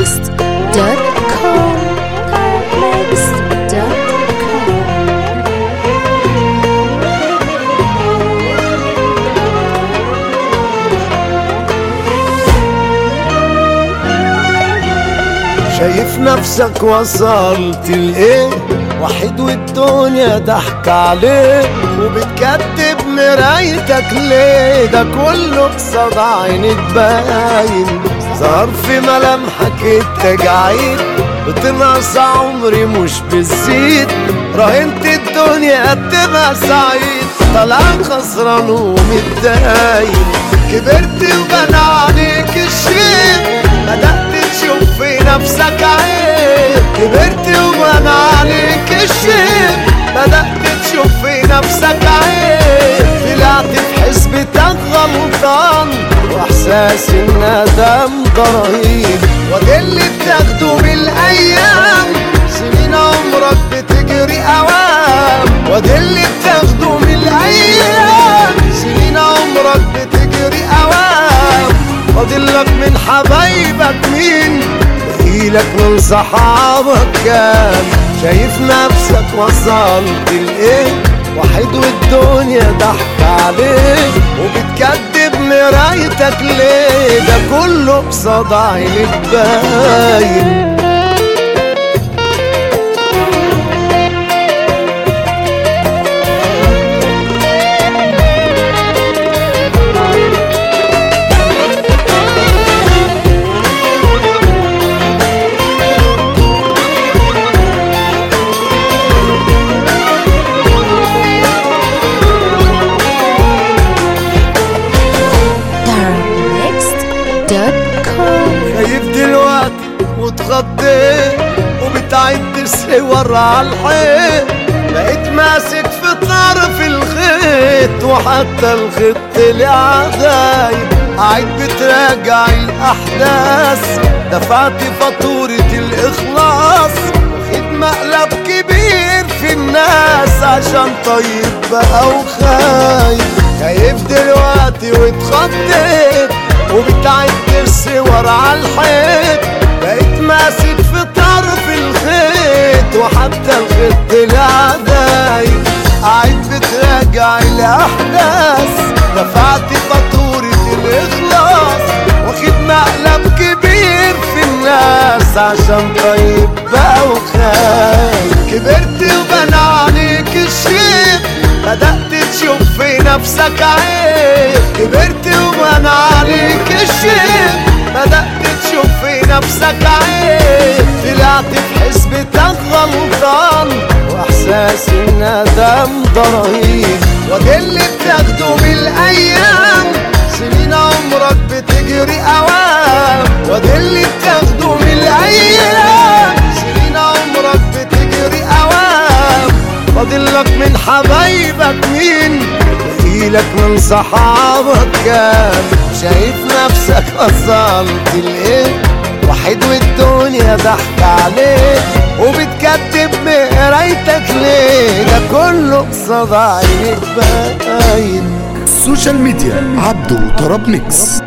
شايف نفسك وصلت لإيه؟ وحيد والدنيا ضحك عليك، وبتكدب مرايتك ليه؟ ده كله قصاد عينك باين، ظهر في ملامحك التجاعيد، بتنقص عمري مش بتزيد، راهنت الدنيا تبقى سعيد، طلع خسران ومتداين، كبرت وبان عليك الشيء، بدأت تشوف في نفسك عيب، كبرت وبان عليك الشيء، بدأت تشوف في نفسك عيب، طلعت في حسبتك غلطان، واحساس الندم ده رهيب، وده اللي بتاخده بالايام، سنين عمرك بتجري اوام، وده اللي بتاخده بالايام، سنين عمرك بتجري اوام، فاضلك من حبايبك مين؟ بقيلك من صحابك كام؟ شايف نفسك وصلت لإيه؟ وحيد والدنيا ضحك عليك، وبتكدب مرايتك ليه؟ ده كله قصاد عينك باين. خايف دلوقتي واتخضيت، وبتعد الصور عالحيط، بقيت ماسك في طرف الخيط، وحتى الخيط طلع غايب، قاعد بتراجع الاحداث، دفعت فاتورة الاخلاص، واخد مقلب كبير في الناس، عشان طيب بقى وخايف، خايف دلوقتي واتخضيت، وبتعد الصور عالحيط، بقيت ماسك في طرف الخيط، وحتى الخيط طلع دايب، قاعد بتراجع الاحداث، دفعت فاتورة الاخلاص، واخد مقلب كبير في الناس، عشان طيب بقى وخايف، كبرت وبان عليك الشيء، بدأت تشوف في نفسك عيب، كبرت وبان عليك الشيء، بدأت تشوف في نفسك عيب، طلعت في حسبتك غلطان، واحساس الندم ده رهيب، وده اللي بتاخده بالايام، سنين عمرك بتجري اوام، وده اللي بتاخده بالايام، سنين عمرك بتجري اوام، فاضلك من حبايبك مين؟ بقيلك من صحابك كام؟ شايف نفسك وصلت لإيه؟ وحيد والدنيا ضحك عليك، وبتكدب مرايتك ليه؟ ده كله قصاد عينك باين. السوشيال ميديا عبدو طرب ميكس.